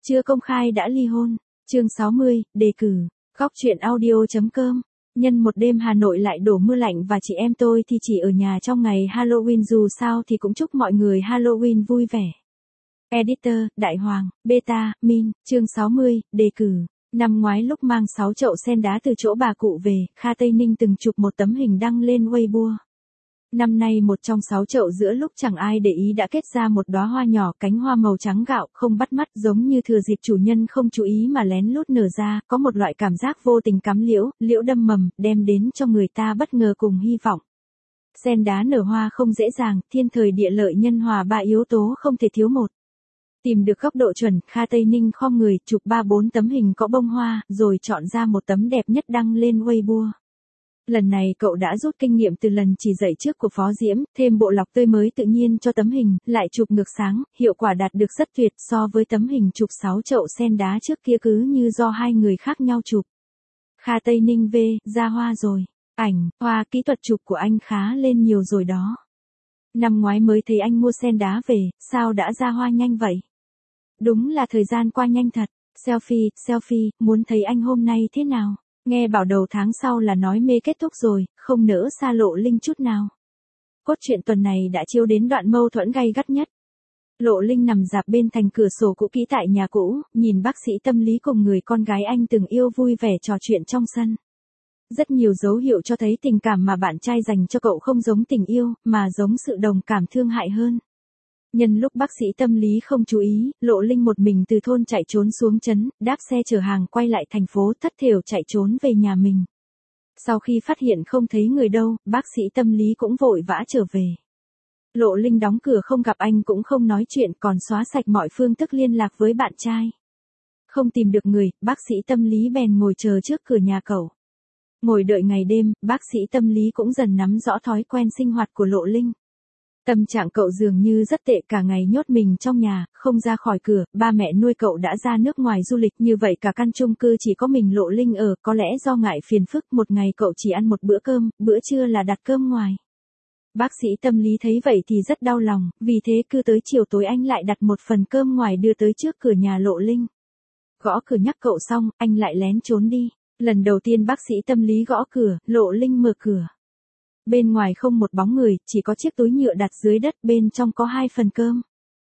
Chưa công khai đã ly hôn. Chương 60, đề cử. Góc truyện audio.com. Nhân một đêm Hà Nội lại đổ mưa lạnh và chị em tôi thì chỉ ở nhà trong ngày Halloween, dù sao thì cũng chúc mọi người Halloween vui vẻ. Editor, Đại Hoàng, Beta, Min, chương 60, đề cử. Năm ngoái lúc mang 6 chậu sen đá từ chỗ bà cụ về, Kha Tây Ninh từng chụp một tấm hình đăng lên Weibo. Năm nay một trong 6 chậu giữa lúc chẳng ai để ý đã kết ra một đóa hoa nhỏ, cánh hoa màu trắng gạo, không bắt mắt, giống như thừa dịp chủ nhân không chú ý mà lén lút nở ra, có một loại cảm giác vô tình cắm liễu đâm mầm, đem đến cho người ta bất ngờ cùng hy vọng. Sen đá nở hoa không dễ dàng, thiên thời địa lợi nhân hòa ba yếu tố không thể thiếu một. Tìm được góc độ chuẩn, Kha Tây Ninh khom người, chụp 3-4 tấm hình có bông hoa, rồi chọn ra một tấm đẹp nhất đăng lên Weibo. Lần này cậu đã rút kinh nghiệm từ lần chỉ dạy trước của Phó Diễm, thêm bộ lọc tươi mới tự nhiên cho tấm hình, lại chụp ngược sáng, hiệu quả đạt được rất tuyệt so với tấm hình chụp 6 chậu sen đá trước kia cứ như do hai người khác nhau chụp. Kha Tây Ninh V, ra hoa rồi. Ảnh, hoa, kỹ thuật chụp của anh khá lên nhiều rồi đó. Năm ngoái mới thấy anh mua sen đá về, sao đã ra hoa nhanh vậy? Đúng là thời gian qua nhanh thật. Selfie, muốn thấy anh hôm nay thế nào? Nghe bảo đầu tháng sau là nói mê kết thúc rồi, không nỡ xa Lộ Linh chút nào. Cốt truyện tuần này đã chiếu đến đoạn mâu thuẫn gay gắt nhất. Lộ Linh nằm rạp bên thành cửa sổ cũ kỹ tại nhà cũ, nhìn bác sĩ tâm lý cùng người con gái anh từng yêu vui vẻ trò chuyện trong sân. Rất nhiều dấu hiệu cho thấy tình cảm mà bạn trai dành cho cậu không giống tình yêu, mà giống sự đồng cảm thương hại hơn. Nhân lúc bác sĩ tâm lý không chú ý, Lộ Linh một mình từ thôn chạy trốn xuống trấn, đáp xe chở hàng quay lại thành phố, thất thểu chạy trốn về nhà mình. Sau khi phát hiện không thấy người đâu, bác sĩ tâm lý cũng vội vã trở về. Lộ Linh đóng cửa không gặp anh cũng không nói chuyện, còn xóa sạch mọi phương thức liên lạc với bạn trai. Không tìm được người, bác sĩ tâm lý bèn ngồi chờ trước cửa nhà cậu. Ngồi đợi ngày đêm, bác sĩ tâm lý cũng dần nắm rõ thói quen sinh hoạt của Lộ Linh. Tâm trạng cậu dường như rất tệ, cả ngày nhốt mình trong nhà, không ra khỏi cửa, ba mẹ nuôi cậu đã ra nước ngoài du lịch, như vậy cả căn chung cư chỉ có mình Lộ Linh ở, có lẽ do ngại phiền phức, một ngày cậu chỉ ăn một bữa cơm, bữa trưa là đặt cơm ngoài. Bác sĩ tâm lý thấy vậy thì rất đau lòng, vì thế cứ tới chiều tối anh lại đặt một phần cơm ngoài đưa tới trước cửa nhà Lộ Linh. Gõ cửa nhắc cậu xong, anh lại lén trốn đi. Lần đầu tiên bác sĩ tâm lý gõ cửa, Lộ Linh mở cửa. Bên ngoài không một bóng người, chỉ có chiếc túi nhựa đặt dưới đất, bên trong có 2 phần cơm.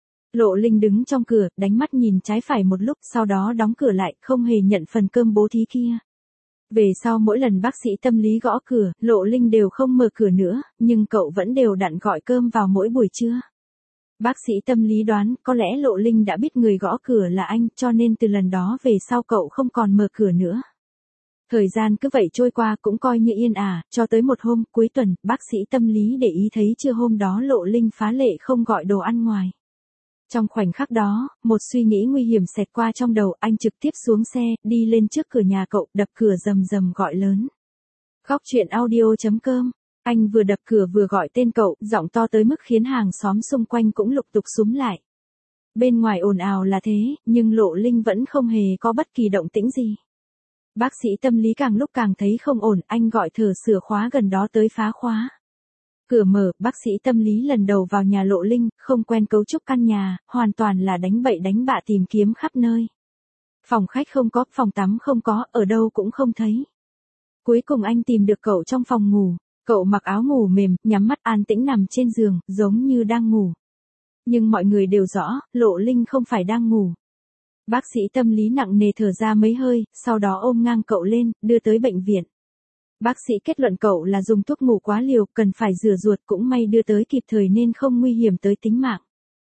Lộ Linh đứng trong cửa, đánh mắt nhìn trái phải một lúc, sau đó đóng cửa lại, không hề nhận phần cơm bố thí kia. Về sau mỗi lần bác sĩ tâm lý gõ cửa, Lộ Linh đều không mở cửa nữa, nhưng cậu vẫn đều đặn gọi cơm vào mỗi buổi trưa. Bác sĩ tâm lý đoán, có lẽ Lộ Linh đã biết người gõ cửa là anh, cho nên từ lần đó về sau cậu không còn mở cửa nữa. Thời gian cứ vậy trôi qua cũng coi như yên ả, cho tới một hôm, cuối tuần, bác sĩ tâm lý để ý thấy trưa hôm đó Lộ Linh phá lệ không gọi đồ ăn ngoài. Trong khoảnh khắc đó, một suy nghĩ nguy hiểm xẹt qua trong đầu, anh trực tiếp xuống xe, đi lên trước cửa nhà cậu, đập cửa rầm rầm gọi lớn. Góc truyện audio.com. Anh vừa đập cửa vừa gọi tên cậu, giọng to tới mức khiến hàng xóm xung quanh cũng lục tục xúm lại. Bên ngoài ồn ào là thế, nhưng Lộ Linh vẫn không hề có bất kỳ động tĩnh gì. Bác sĩ tâm lý càng lúc càng thấy không ổn, anh gọi thợ sửa khóa gần đó tới phá khóa. Cửa mở, bác sĩ tâm lý lần đầu vào nhà Lộ Linh, không quen cấu trúc căn nhà, hoàn toàn là đánh bậy đánh bạ tìm kiếm khắp nơi. Phòng khách không có, phòng tắm không có, ở đâu cũng không thấy. Cuối cùng anh tìm được cậu trong phòng ngủ, cậu mặc áo ngủ mềm, nhắm mắt an tĩnh nằm trên giường, giống như đang ngủ. Nhưng mọi người đều rõ, Lộ Linh không phải đang ngủ. Bác sĩ tâm lý nặng nề thở ra mấy hơi, sau đó ôm ngang cậu lên, đưa tới bệnh viện. Bác sĩ kết luận cậu là dùng thuốc ngủ quá liều, cần phải rửa ruột, cũng may đưa tới kịp thời nên không nguy hiểm tới tính mạng.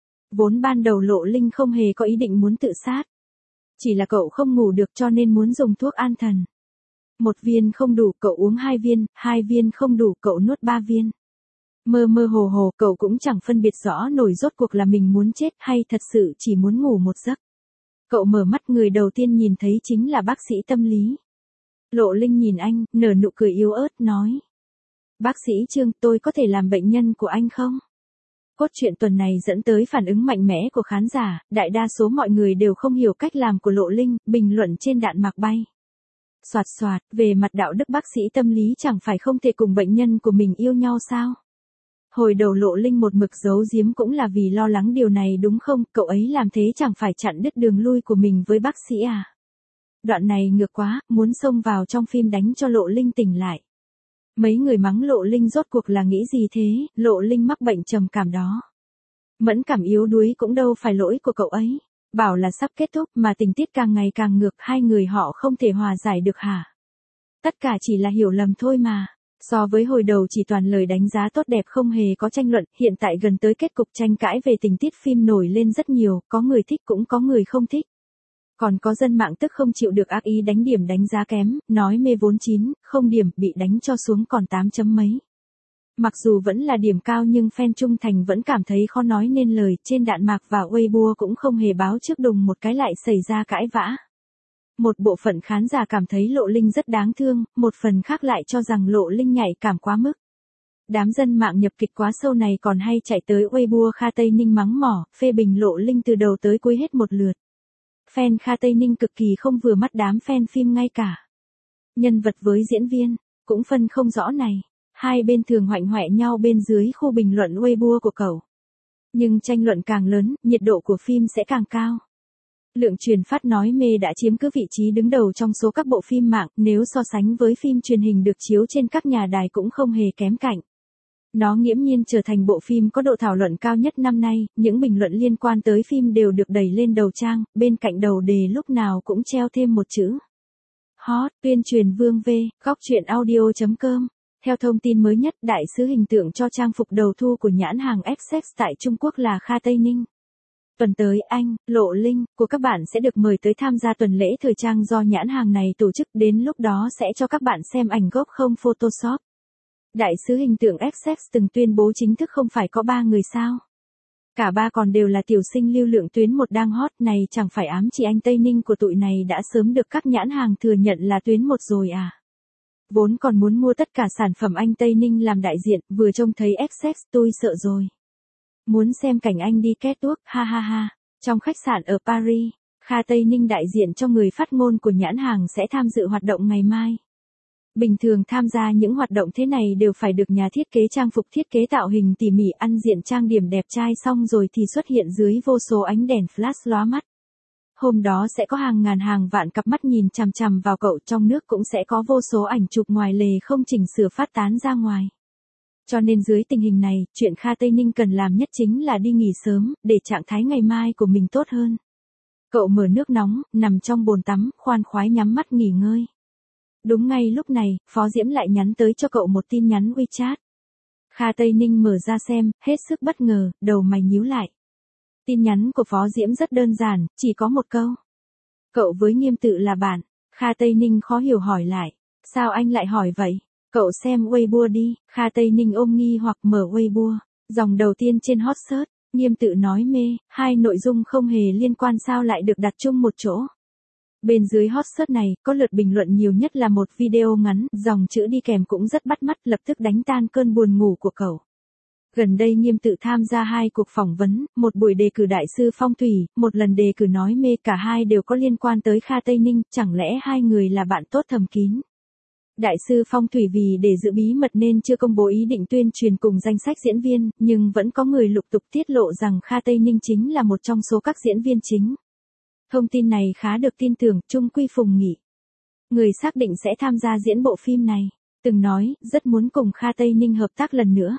Vốn ban đầu Lộ Linh không hề có ý định muốn tự sát. Chỉ là cậu không ngủ được cho nên muốn dùng thuốc an thần. 1 viên không đủ, cậu uống 2 viên không đủ, cậu nuốt 3 viên. Mơ mơ hồ cậu cũng chẳng phân biệt rõ nổi rốt cuộc là mình muốn chết hay thật sự chỉ muốn ngủ một giấc. Cậu mở mắt, người đầu tiên nhìn thấy chính là bác sĩ tâm lý. Lộ Linh nhìn anh, nở nụ cười yếu ớt, nói. Bác sĩ Trương, tôi có thể làm bệnh nhân của anh không? Cốt truyện tuần này dẫn tới phản ứng mạnh mẽ của khán giả, đại đa số mọi người đều không hiểu cách làm của Lộ Linh, bình luận trên đạn mạc bay. Soạt, về mặt đạo đức bác sĩ tâm lý chẳng phải không thể cùng bệnh nhân của mình yêu nhau sao? Hồi đầu Lộ Linh một mực giấu giếm cũng là vì lo lắng điều này đúng không, cậu ấy làm thế chẳng phải chặn đứt đường lui của mình với bác sĩ à. Đoạn này ngược quá, muốn xông vào trong phim đánh cho Lộ Linh tỉnh lại. Mấy người mắng Lộ Linh rốt cuộc là nghĩ gì thế, Lộ Linh mắc bệnh trầm cảm đó. Mẫn cảm yếu đuối cũng đâu phải lỗi của cậu ấy. Bảo là sắp kết thúc mà tình tiết càng ngày càng ngược, hai người họ không thể hòa giải được hả? Tất cả chỉ là hiểu lầm thôi mà. So với hồi đầu chỉ toàn lời đánh giá tốt đẹp không hề có tranh luận, hiện tại gần tới kết cục tranh cãi về tình tiết phim nổi lên rất nhiều, có người thích cũng có người không thích. Còn có dân mạng tức không chịu được ác ý đánh điểm đánh giá kém, nói mê vốn 9, không điểm, bị đánh cho xuống còn 8 chấm mấy. Mặc dù vẫn là điểm cao nhưng fan trung thành vẫn cảm thấy khó nói nên lời, trên đạn mạc và Weibo cũng không hề báo trước đùng một cái lại xảy ra cãi vã. Một bộ phận khán giả cảm thấy Lộ Linh rất đáng thương, một phần khác lại cho rằng Lộ Linh nhạy cảm quá mức. Đám dân mạng nhập kịch quá sâu này còn hay chạy tới Weibo Kha Tây Ninh mắng mỏ, phê bình Lộ Linh từ đầu tới cuối hết một lượt. Fan Kha Tây Ninh cực kỳ không vừa mắt đám fan phim ngay cả. Nhân vật với diễn viên, cũng phân không rõ này. Hai bên thường hoạnh hoẹ nhau bên dưới khu bình luận Weibo của cậu. Nhưng tranh luận càng lớn, nhiệt độ của phim sẽ càng cao. Lượng truyền phát nói mê đã chiếm cứ vị trí đứng đầu trong số các bộ phim mạng, nếu so sánh với phim truyền hình được chiếu trên các nhà đài cũng không hề kém cạnh. Nó nghiễm nhiên trở thành bộ phim có độ thảo luận cao nhất năm nay, những bình luận liên quan tới phim đều được đẩy lên đầu trang, bên cạnh đầu đề lúc nào cũng treo thêm một chữ. Hot, tuyên truyền Vương V, góc truyện audio.com. Theo thông tin mới nhất, đại sứ hình tượng cho trang phục đầu thu của nhãn hàng Essex tại Trung Quốc là Kha Tây Ninh. Tuần tới anh, Lộ Linh của các bạn sẽ được mời tới tham gia tuần lễ thời trang do nhãn hàng này tổ chức, đến lúc đó sẽ cho các bạn xem ảnh gốc không Photoshop. Đại sứ hình tượng Essex từng tuyên bố chính thức không phải có 3 người sao. Cả ba còn đều là tiểu sinh lưu lượng tuyến 1 đang hot, này chẳng phải ám chỉ anh Tây Ninh của tụi này đã sớm được các nhãn hàng thừa nhận là tuyến 1 rồi à. Vốn còn muốn mua tất cả sản phẩm anh Tây Ninh làm đại diện, vừa trông thấy Essex tôi sợ rồi. Muốn xem cảnh anh đi catwalk, ha ha ha. Trong khách sạn ở Paris, Kha Tây Ninh đại diện cho người phát ngôn của nhãn hàng sẽ tham dự hoạt động ngày mai. Bình thường tham gia những hoạt động thế này đều phải được nhà thiết kế trang phục thiết kế tạo hình tỉ mỉ, ăn diện trang điểm đẹp trai xong rồi thì xuất hiện dưới vô số ánh đèn flash lóa mắt. Hôm đó sẽ có hàng ngàn hàng vạn cặp mắt nhìn chằm chằm vào cậu, trong nước cũng sẽ có vô số ảnh chụp ngoài lề không chỉnh sửa phát tán ra ngoài. Cho nên dưới tình hình này, chuyện Kha Tây Ninh cần làm nhất chính là đi nghỉ sớm, để trạng thái ngày mai của mình tốt hơn. Cậu mở nước nóng, nằm trong bồn tắm, khoan khoái nhắm mắt nghỉ ngơi. Đúng ngay lúc này, Phó Diễm lại nhắn tới cho cậu một tin nhắn WeChat. Kha Tây Ninh mở ra xem, hết sức bất ngờ, đầu mày nhíu lại. Tin nhắn của Phó Diễm rất đơn giản, chỉ có một câu. Cậu với Nghiêm Tự là bạn. Kha Tây Ninh khó hiểu hỏi lại. Sao anh lại hỏi vậy? Cậu xem Weibo đi. Kha Tây Ninh ôm nghi hoặc mở Weibo. Dòng đầu tiên trên hot search. Nghiêm Tự nói mê, hai nội dung không hề liên quan sao lại được đặt chung một chỗ. Bên dưới hot search này, có lượt bình luận nhiều nhất là một video ngắn, dòng chữ đi kèm cũng rất bắt mắt, lập tức đánh tan cơn buồn ngủ của cậu. Gần đây Nghiêm Tự tham gia 2 cuộc phỏng vấn, một buổi đề cử đại sư phong thủy, một lần đề cử nói mê, cả hai đều có liên quan tới Kha Tây Ninh, chẳng lẽ hai người là bạn tốt thầm kín. Đại sư phong thủy vì để giữ bí mật nên chưa công bố ý định tuyên truyền cùng danh sách diễn viên, nhưng vẫn có người lục tục tiết lộ rằng Kha Tây Ninh chính là một trong số các diễn viên chính. Thông tin này khá được tin tưởng, Trung Quy Phùng Nghị, người xác định sẽ tham gia diễn bộ phim này, từng nói, rất muốn cùng Kha Tây Ninh hợp tác lần nữa.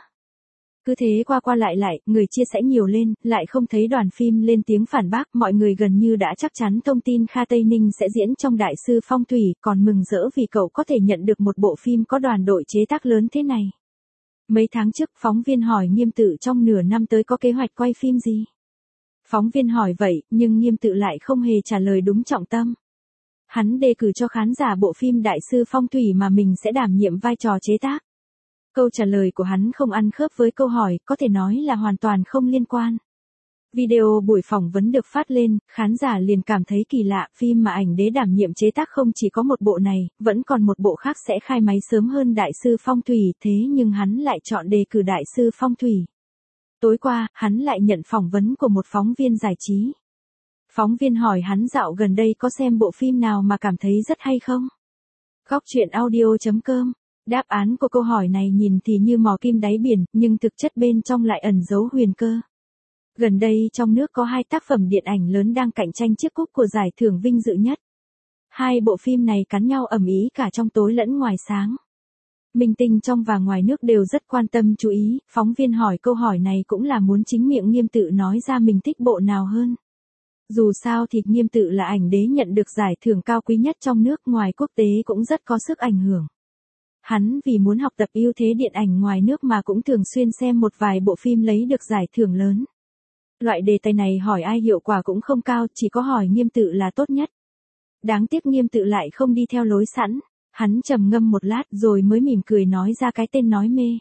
Cứ thế qua qua lại lại, người chia sẻ nhiều lên, lại không thấy đoàn phim lên tiếng phản bác, mọi người gần như đã chắc chắn thông tin Kha Tây Ninh sẽ diễn trong Đại sư phong thủy, còn mừng rỡ vì cậu có thể nhận được một bộ phim có đoàn đội chế tác lớn thế này. Mấy tháng trước, phóng viên hỏi Nghiêm Tự trong nửa năm tới có kế hoạch quay phim gì? Phóng viên hỏi vậy, nhưng Nghiêm Tự lại không hề trả lời đúng trọng tâm. Hắn đề cử cho khán giả bộ phim Đại sư phong thủy mà mình sẽ đảm nhiệm vai trò chế tác. Câu trả lời của hắn không ăn khớp với câu hỏi, có thể nói là hoàn toàn không liên quan. Video buổi phỏng vấn được phát lên, khán giả liền cảm thấy kỳ lạ, phim mà ảnh đế đảm nhiệm chế tác không chỉ có một bộ này, vẫn còn một bộ khác sẽ khai máy sớm hơn Đại sư phong thủy, thế nhưng hắn lại chọn đề cử Đại sư phong thủy. Tối qua, hắn lại nhận phỏng vấn của một phóng viên giải trí. Phóng viên hỏi hắn dạo gần đây có xem bộ phim nào mà cảm thấy rất hay không? Góc truyện audio.com Đáp án của câu hỏi này nhìn thì như mò kim đáy biển, nhưng thực chất bên trong lại ẩn giấu huyền cơ. Gần đây trong nước có 2 tác phẩm điện ảnh lớn đang cạnh tranh chiếc cúp của giải thưởng vinh dự nhất. 2 bộ phim này cắn nhau ầm ĩ cả trong tối lẫn ngoài sáng. Minh tinh trong và ngoài nước đều rất quan tâm chú ý, phóng viên hỏi câu hỏi này cũng là muốn chính miệng Nghiêm Tự nói ra mình thích bộ nào hơn. Dù sao thì Nghiêm Tự là ảnh đế nhận được giải thưởng cao quý nhất trong nước, ngoài quốc tế cũng rất có sức ảnh hưởng. Hắn vì muốn học tập ưu thế điện ảnh ngoài nước mà cũng thường xuyên xem một vài bộ phim lấy được giải thưởng lớn. Loại đề tài này hỏi ai hiệu quả cũng không cao, chỉ có hỏi Nghiêm Tự là tốt nhất. Đáng tiếc Nghiêm Tự lại không đi theo lối sẵn. Hắn trầm ngâm một lát rồi mới mỉm cười nói ra cái tên Nói Mê.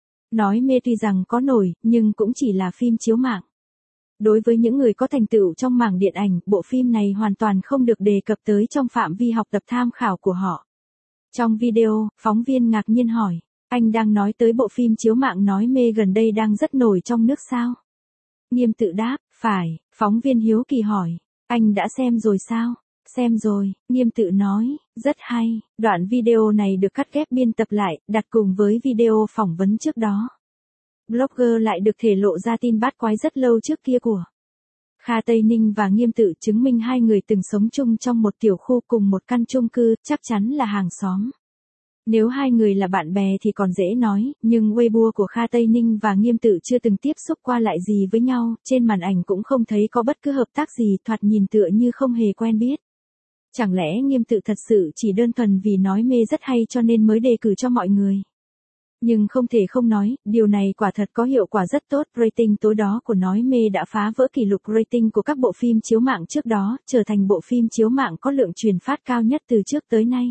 Nói Mê tuy rằng có nổi, nhưng cũng chỉ là phim chiếu mạng. Đối với những người có thành tựu trong mảng điện ảnh, bộ phim này hoàn toàn không được đề cập tới trong phạm vi học tập tham khảo của họ. Trong video, phóng viên ngạc nhiên hỏi, anh đang nói tới bộ phim chiếu mạng Nói Mê gần đây đang rất nổi trong nước sao? Nghiêm Tự đáp, phải. Phóng viên hiếu kỳ hỏi, anh đã xem rồi sao? Xem rồi, Nghiêm Tự nói, rất hay. Đoạn video này được cắt ghép biên tập lại, đặt cùng với video phỏng vấn trước đó. Blogger lại được thể lộ ra tin bát quái rất lâu trước kia của Kha Tây Ninh và Nghiêm Tự, chứng minh 2 người từng sống chung trong một tiểu khu cùng một căn chung cư, chắc chắn là hàng xóm. Nếu 2 người là bạn bè thì còn dễ nói, nhưng Weibo của Kha Tây Ninh và Nghiêm Tự chưa từng tiếp xúc qua lại gì với nhau, trên màn ảnh cũng không thấy có bất cứ hợp tác gì, thoạt nhìn tựa như không hề quen biết. Chẳng lẽ Nghiêm Tự thật sự chỉ đơn thuần vì Nói Mê rất hay cho nên mới đề cử cho mọi người? Nhưng không thể không nói, điều này quả thật có hiệu quả rất tốt. Rating tối đó của Nói Mê đã phá vỡ kỷ lục rating của các bộ phim chiếu mạng trước đó, trở thành bộ phim chiếu mạng có lượng truyền phát cao nhất từ trước tới nay.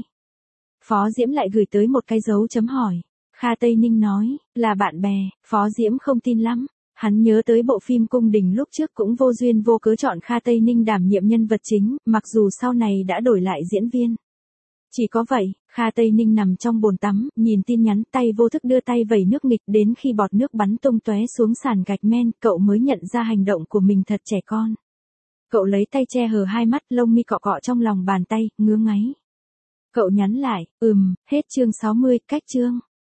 Phó Diễm lại gửi tới một cái dấu chấm hỏi. Kha Tây Ninh nói, là bạn bè. Phó Diễm không tin lắm. Hắn nhớ tới bộ phim Cung Đình lúc trước cũng vô duyên vô cớ chọn Kha Tây Ninh đảm nhiệm nhân vật chính, mặc dù sau này đã đổi lại diễn viên. Chỉ có vậy, Kha Tây Ninh nằm trong bồn tắm, nhìn tin nhắn, tay vô thức đưa tay vẩy nước nghịch, đến khi bọt nước bắn tung tóe xuống sàn gạch men, cậu mới nhận ra hành động của mình thật trẻ con. Cậu lấy tay che hờ 2 mắt, lông mi cọ cọ trong lòng bàn tay, ngứa ngáy. Cậu nhắn lại, hết chương 60, cách chương.